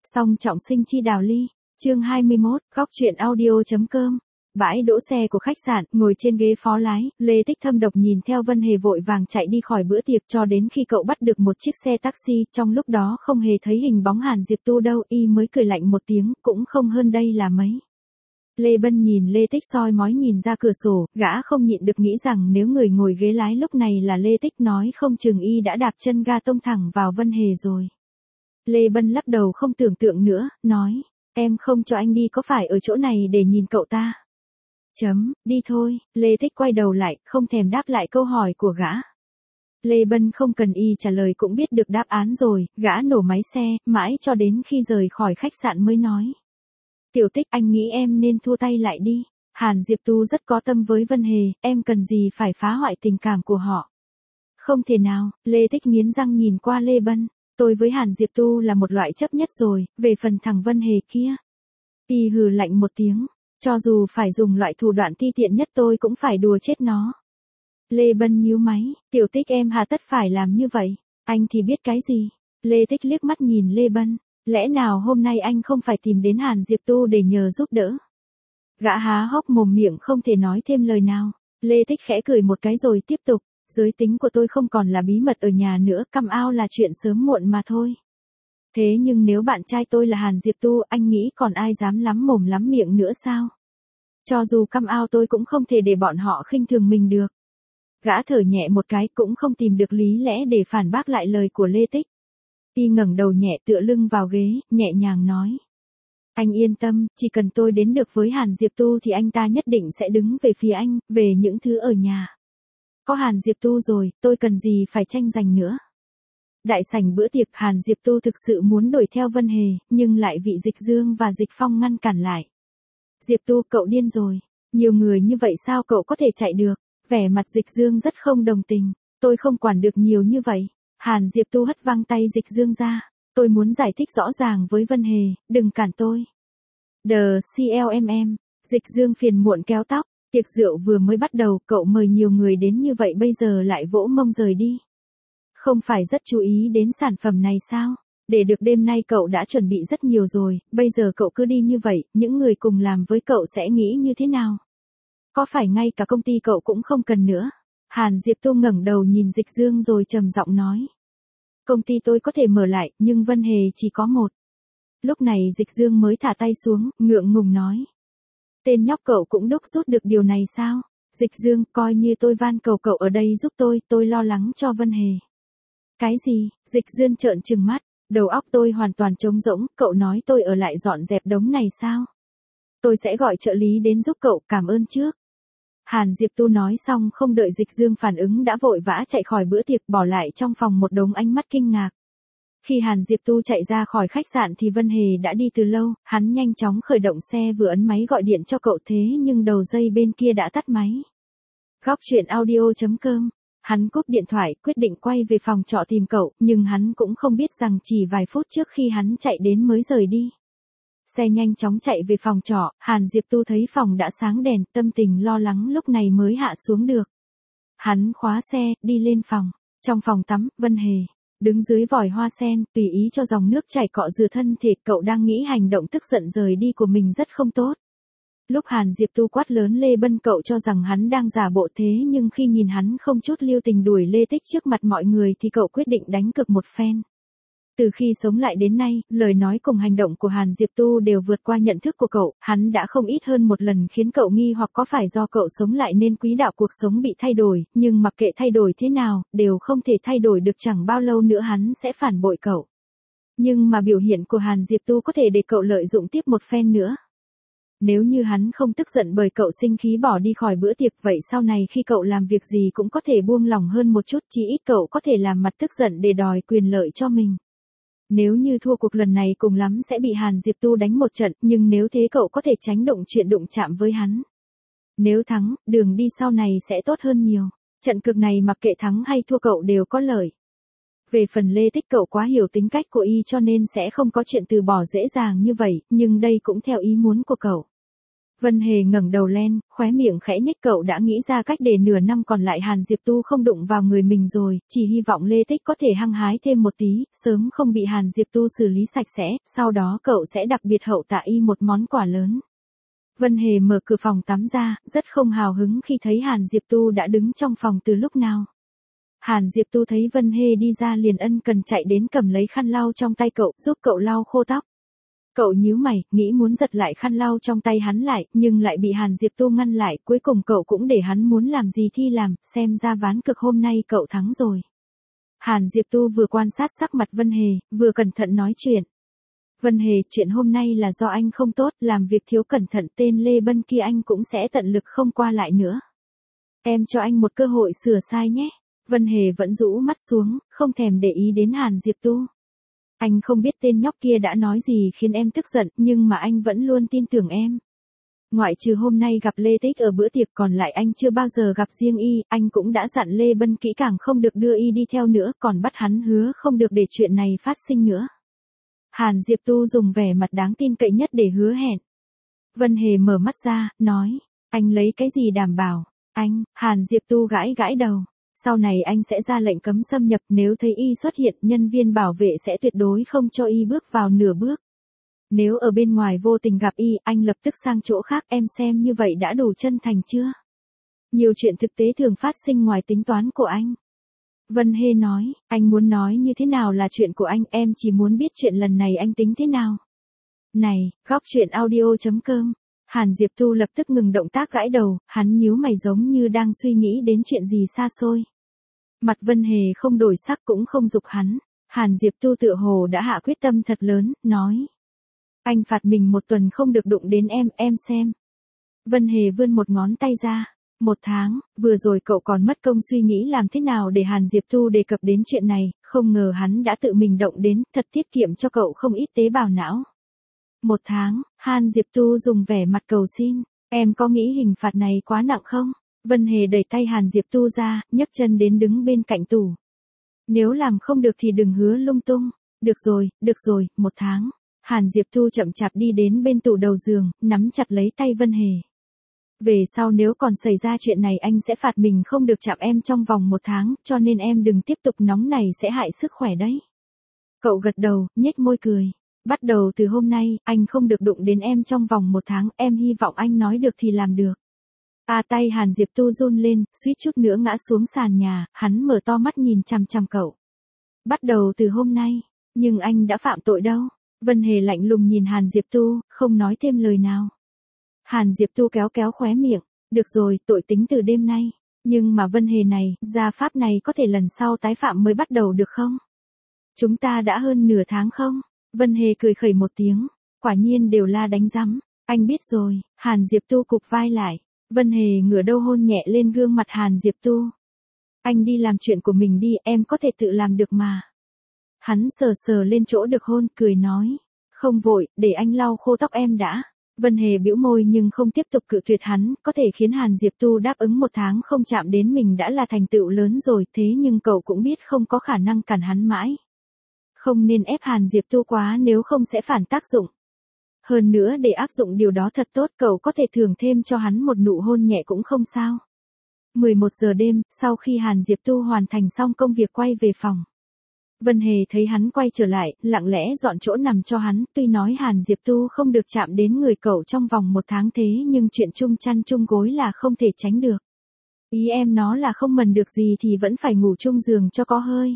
Song trọng sinh chi đào ly. Chương 21, góc truyện audio.com. Bãi đỗ xe của khách sạn, ngồi trên ghế phó lái, Lê Tích thâm độc nhìn theo Vân Hề vội vàng chạy đi khỏi bữa tiệc cho đến khi cậu bắt được một chiếc xe taxi, trong lúc đó không hề thấy hình bóng Hàn Diệp Tu đâu, y mới cười lạnh một tiếng, cũng không hơn đây là mấy. Lê Bân nhìn Lê Tích soi mói nhìn ra cửa sổ, gã không nhịn được nghĩ rằng nếu người ngồi ghế lái lúc này là Lê Tích nói không chừng y đã đạp chân ga tông thẳng vào Vân Hề rồi. Lê Bân lắc đầu không tưởng tượng nữa, nói, em không cho anh đi có phải ở chỗ này để nhìn cậu ta. Đi thôi, Lê Tích quay đầu lại, không thèm đáp lại câu hỏi của gã. Lê Bân không cần y trả lời cũng biết được đáp án rồi, gã nổ máy xe, mãi cho đến khi rời khỏi khách sạn mới nói. Tiểu Tích, anh nghĩ em nên thua tay lại đi. Hàn Diệp Tu rất có tâm với Vân Hề, em cần gì phải phá hoại tình cảm của họ. Không thể nào, Lê Tích nghiến răng nhìn qua Lê Bân. Tôi với Hàn Diệp Tu là một loại chấp nhất rồi, về phần thằng Vân Hề kia. Y hừ lạnh một tiếng, cho dù phải dùng loại thủ đoạn ti tiện nhất tôi cũng phải đùa chết nó. Lê Bân nhíu máy, Tiểu Tích em hà tất phải làm như vậy, anh thì biết cái gì. Lê Tích liếc mắt nhìn Lê Bân, lẽ nào hôm nay anh không phải tìm đến Hàn Diệp Tu để nhờ giúp đỡ. Gã há hốc mồm miệng không thể nói thêm lời nào. Lê Tích khẽ cười một cái rồi tiếp tục. Giới tính của tôi không còn là bí mật ở nhà nữa, come out là chuyện sớm muộn mà thôi. Thế nhưng nếu bạn trai tôi là Hàn Diệp Tu, anh nghĩ còn ai dám lắm mồm lắm miệng nữa sao? Cho dù come out tôi cũng không thể để bọn họ khinh thường mình được. Gã thở nhẹ một cái cũng không tìm được lý lẽ để phản bác lại lời của Lê Tích. Y ngẩng đầu nhẹ tựa lưng vào ghế, nhẹ nhàng nói. Anh yên tâm, chỉ cần tôi đến được với Hàn Diệp Tu thì anh ta nhất định sẽ đứng về phía anh, về những thứ ở nhà. Có Hàn Diệp Tu rồi, tôi cần gì phải tranh giành nữa. Đại sảnh bữa tiệc, Hàn Diệp Tu thực sự muốn đuổi theo Vân Hề, nhưng lại bị Dịch Dương và Dịch Phong ngăn cản lại. Diệp Tu, cậu điên rồi. Nhiều người như vậy sao cậu có thể chạy được? Vẻ mặt Dịch Dương rất không đồng tình. Tôi không quản được nhiều như vậy. Hàn Diệp Tu hất văng tay Dịch Dương ra. Tôi muốn giải thích rõ ràng với Vân Hề, đừng cản tôi. CLMM. Dịch Dương phiền muộn kéo tóc. Tiệc rượu vừa mới bắt đầu, cậu mời nhiều người đến như vậy bây giờ lại vỗ mông rời đi. Không phải rất chú ý đến sản phẩm này sao? Để được đêm nay cậu đã chuẩn bị rất nhiều rồi, bây giờ cậu cứ đi như vậy, những người cùng làm với cậu sẽ nghĩ như thế nào? Có phải ngay cả công ty cậu cũng không cần nữa? Hàn Diệp Tu ngẩng đầu nhìn Dịch Dương rồi trầm giọng nói. Công ty tôi có thể mở lại, nhưng Vân Hề chỉ có một. Lúc này Dịch Dương mới thả tay xuống, ngượng ngùng nói. Tên nhóc cậu cũng đúc rút được điều này sao? Dịch Dương, coi như tôi van cầu cậu ở đây giúp tôi lo lắng cho Vân Hề. Cái gì? Dịch Dương trợn trừng mắt, đầu óc tôi hoàn toàn trống rỗng, cậu nói tôi ở lại dọn dẹp đống này sao? Tôi sẽ gọi trợ lý đến giúp cậu, cảm ơn trước. Hàn Diệp Tu nói xong không đợi Dịch Dương phản ứng đã vội vã chạy khỏi bữa tiệc bỏ lại trong phòng một đống ánh mắt kinh ngạc. Khi Hàn Diệp Tu chạy ra khỏi khách sạn thì Vân Hề đã đi từ lâu, hắn nhanh chóng khởi động xe vừa ấn máy gọi điện cho cậu thế nhưng đầu dây bên kia đã tắt máy. Góc truyện audio.com. Hắn cúp điện thoại quyết định quay về phòng trọ tìm cậu, nhưng hắn cũng không biết rằng chỉ vài phút trước khi hắn chạy đến mới rời đi. Xe nhanh chóng chạy về phòng trọ, Hàn Diệp Tu thấy phòng đã sáng đèn, tâm tình lo lắng lúc này mới hạ xuống được. Hắn khóa xe, đi lên phòng. Trong phòng tắm, Vân Hề đứng dưới vòi hoa sen, tùy ý cho dòng nước chảy cọ rửa thân thể, cậu đang nghĩ hành động tức giận rời đi của mình rất không tốt. Lúc Hàn Diệp Tu quát lớn Lê Bân cậu cho rằng hắn đang giả bộ thế nhưng khi nhìn hắn không chút lưu tình đuổi Lê Tích trước mặt mọi người thì cậu quyết định đánh cược một phen. Từ khi sống lại đến nay, lời nói cùng hành động của Hàn Diệp Tu đều vượt qua nhận thức của cậu, hắn đã không ít hơn một lần khiến cậu nghi hoặc có phải do cậu sống lại nên quỹ đạo cuộc sống bị thay đổi, nhưng mặc kệ thay đổi thế nào, đều không thể thay đổi được chẳng bao lâu nữa hắn sẽ phản bội cậu. Nhưng mà biểu hiện của Hàn Diệp Tu có thể để cậu lợi dụng tiếp một phen nữa. Nếu như hắn không tức giận bởi cậu sinh khí bỏ đi khỏi bữa tiệc vậy sau này khi cậu làm việc gì cũng có thể buông lỏng hơn một chút, chỉ ít cậu có thể làm mặt tức giận để đòi quyền lợi cho mình. Nếu như thua cuộc lần này cùng lắm sẽ bị Hàn Diệp Tu đánh một trận, nhưng nếu thế cậu có thể tránh chuyện đụng chạm với hắn. Nếu thắng, đường đi sau này sẽ tốt hơn nhiều. Trận cược này mặc kệ thắng hay thua cậu đều có lợi. Về phần Lê Tích cậu quá hiểu tính cách của y cho nên sẽ không có chuyện từ bỏ dễ dàng như vậy, nhưng đây cũng theo ý muốn của cậu. Vân Hề ngẩng đầu lên, khóe miệng khẽ nhếch, cậu đã nghĩ ra cách để nửa năm còn lại Hàn Diệp Tu không đụng vào người mình rồi, chỉ hy vọng Lê Tích có thể hăng hái thêm một tí, sớm không bị Hàn Diệp Tu xử lý sạch sẽ, sau đó cậu sẽ đặc biệt hậu tạ y một món quà lớn. Vân Hề mở cửa phòng tắm ra, rất không hào hứng khi thấy Hàn Diệp Tu đã đứng trong phòng từ lúc nào. Hàn Diệp Tu thấy Vân Hề đi ra liền ân cần chạy đến cầm lấy khăn lau trong tay cậu, giúp cậu lau khô tóc. Cậu nhíu mày, nghĩ muốn giật lại khăn lau trong tay hắn lại, nhưng lại bị Hàn Diệp Tu ngăn lại, cuối cùng cậu cũng để hắn muốn làm gì thì làm, xem ra ván cược hôm nay cậu thắng rồi. Hàn Diệp Tu vừa quan sát sắc mặt Vân Hề, vừa cẩn thận nói chuyện. Vân Hề, chuyện hôm nay là do anh không tốt, làm việc thiếu cẩn thận, tên Lê Bân kia anh cũng sẽ tận lực không qua lại nữa. Em cho anh một cơ hội sửa sai nhé. Vân Hề vẫn rũ mắt xuống, không thèm để ý đến Hàn Diệp Tu. Anh không biết tên nhóc kia đã nói gì khiến em tức giận, nhưng mà anh vẫn luôn tin tưởng em. Ngoại trừ hôm nay gặp Lê Tích ở bữa tiệc, còn lại anh chưa bao giờ gặp riêng y, anh cũng đã dặn Lê Bân kỹ càng không được đưa y đi theo nữa, còn bắt hắn hứa không được để chuyện này phát sinh nữa. Hàn Diệp Tu dùng vẻ mặt đáng tin cậy nhất để hứa hẹn. Vân Hề mở mắt ra, nói, anh lấy cái gì đảm bảo? Anh, Hàn Diệp Tu gãi gãi đầu. Sau này anh sẽ ra lệnh cấm xâm nhập, nếu thấy y xuất hiện, nhân viên bảo vệ sẽ tuyệt đối không cho y bước vào nửa bước. Nếu ở bên ngoài vô tình gặp y, anh lập tức sang chỗ khác, em xem như vậy đã đủ chân thành chưa? Nhiều chuyện thực tế thường phát sinh ngoài tính toán của anh. Vân Hề nói, anh muốn nói như thế nào là chuyện của anh, em chỉ muốn biết chuyện lần này anh tính thế nào. Này, góc chuyện audio.com. Hàn Diệp Tu lập tức ngừng động tác gãi đầu, hắn nhíu mày giống như đang suy nghĩ đến chuyện gì xa xôi. Mặt Vân Hề không đổi sắc cũng không giục hắn. Hàn Diệp Tu tựa hồ đã hạ quyết tâm thật lớn, nói. Anh phạt mình 1 tuần không được đụng đến em xem. Vân Hề vươn một ngón tay ra. 1 tháng, vừa rồi cậu còn mất công suy nghĩ làm thế nào để Hàn Diệp Tu đề cập đến chuyện này, không ngờ hắn đã tự mình động đến, thật tiết kiệm cho cậu không ít tế bào não. 1 tháng, Hàn Diệp Tu dùng vẻ mặt cầu xin, em có nghĩ hình phạt này quá nặng không? Vân Hề đẩy tay Hàn Diệp Tu ra, nhấc chân đến đứng bên cạnh tủ. Nếu làm không được thì đừng hứa lung tung. Được rồi, 1 tháng. Hàn Diệp Tu chậm chạp đi đến bên tủ đầu giường, nắm chặt lấy tay Vân Hề. Về sau nếu còn xảy ra chuyện này anh sẽ phạt mình không được chạm em trong vòng 1 tháng, cho nên em đừng tiếp tục nóng này sẽ hại sức khỏe đấy. Cậu gật đầu, nhếch môi cười. Bắt đầu từ hôm nay, anh không được đụng đến em trong vòng 1 tháng, em hy vọng anh nói được thì làm được. Tay Hàn Diệp Tu run lên, suýt chút nữa ngã xuống sàn nhà, hắn mở to mắt nhìn chằm chằm cậu. Bắt đầu từ hôm nay, nhưng anh đã phạm tội đâu. Vân Hề lạnh lùng nhìn Hàn Diệp Tu, không nói thêm lời nào. Hàn Diệp Tu kéo kéo khóe miệng, được rồi, tội tính từ đêm nay. Nhưng mà Vân Hề này, gia pháp này có thể lần sau tái phạm mới bắt đầu được không? Chúng ta đã hơn nửa tháng không? Vân Hề cười khẩy một tiếng, quả nhiên đều la đánh rắm. Anh biết rồi. Hàn Diệp Tu cụp vai lại. Vân Hề ngửa đầu hôn nhẹ lên gương mặt Hàn Diệp Tu. Anh đi làm chuyện của mình đi, em có thể tự làm được mà. Hắn sờ sờ lên chỗ được hôn, cười nói. Không vội, để anh lau khô tóc em đã. Vân Hề bĩu môi nhưng không tiếp tục cự tuyệt hắn, có thể khiến Hàn Diệp Tu đáp ứng 1 tháng không chạm đến mình đã là thành tựu lớn rồi, thế nhưng cậu cũng biết không có khả năng cản hắn mãi. Không nên ép Hàn Diệp Tu quá nếu không sẽ phản tác dụng. Hơn nữa để áp dụng điều đó thật tốt, cậu có thể thưởng thêm cho hắn một nụ hôn nhẹ cũng không sao. 11 giờ đêm, sau khi Hàn Diệp Tu hoàn thành xong công việc quay về phòng. Vân Hề thấy hắn quay trở lại, lặng lẽ dọn chỗ nằm cho hắn, tuy nói Hàn Diệp Tu không được chạm đến người cậu trong vòng 1 tháng thế nhưng chuyện chung chăn chung gối là không thể tránh được. Ý em nó là không mần được gì thì vẫn phải ngủ chung giường cho có hơi.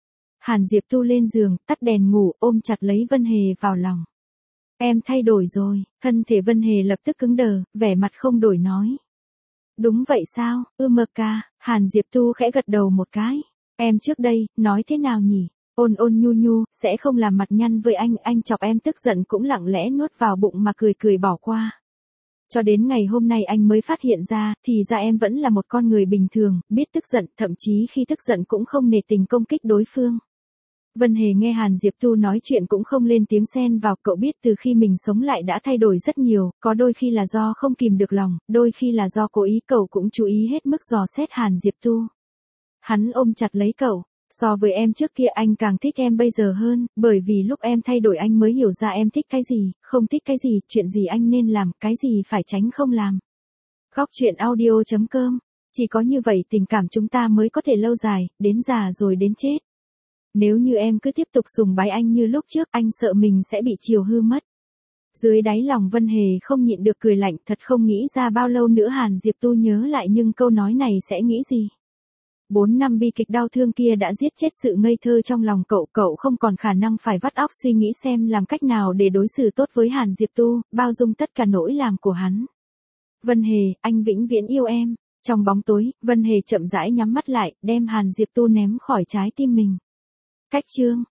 Hàn Diệp Tu lên giường, tắt đèn ngủ, ôm chặt lấy Vân Hề vào lòng. Em thay đổi rồi, thân thể Vân Hề lập tức cứng đờ, vẻ mặt không đổi nói. Đúng vậy sao, ca, Hàn Diệp Tu khẽ gật đầu một cái. Em trước đây, nói thế nào nhỉ? Ôn nhu, sẽ không làm mặt nhăn với anh chọc em tức giận cũng lặng lẽ nuốt vào bụng mà cười bỏ qua. Cho đến ngày hôm nay anh mới phát hiện ra, thì ra em vẫn là một con người bình thường, biết tức giận, thậm chí khi tức giận cũng không nể tình công kích đối phương. Vân Hề nghe Hàn Diệp Tu nói chuyện cũng không lên tiếng xen vào, cậu biết từ khi mình sống lại đã thay đổi rất nhiều, có đôi khi là do không kìm được lòng, đôi khi là do cố ý, cậu cũng chú ý hết mức dò xét Hàn Diệp Tu. Hắn ôm chặt lấy cậu, So với em trước kia anh càng thích em bây giờ hơn, bởi vì lúc em thay đổi anh mới hiểu ra em thích cái gì, không thích cái gì, chuyện gì anh nên làm, cái gì phải tránh không làm. Góc truyện audio.com. Chỉ có như vậy tình cảm chúng ta mới có thể lâu dài, đến già rồi đến chết. Nếu như em cứ tiếp tục sùng bái anh như lúc trước, anh sợ mình sẽ bị chiều hư mất. Dưới đáy lòng Vân Hề không nhịn được cười lạnh, thật không nghĩ ra bao lâu nữa Hàn Diệp Tu nhớ lại nhưng câu nói này sẽ nghĩ gì. 4 năm bi kịch đau thương kia đã giết chết sự ngây thơ trong lòng cậu, cậu không còn khả năng phải vắt óc suy nghĩ xem làm cách nào để đối xử tốt với Hàn Diệp Tu, bao dung tất cả nỗi làm của hắn. Vân Hề, anh vĩnh viễn yêu em. Trong bóng tối, Vân Hề chậm rãi nhắm mắt lại, đem Hàn Diệp Tu ném khỏi trái tim mình. Cách chương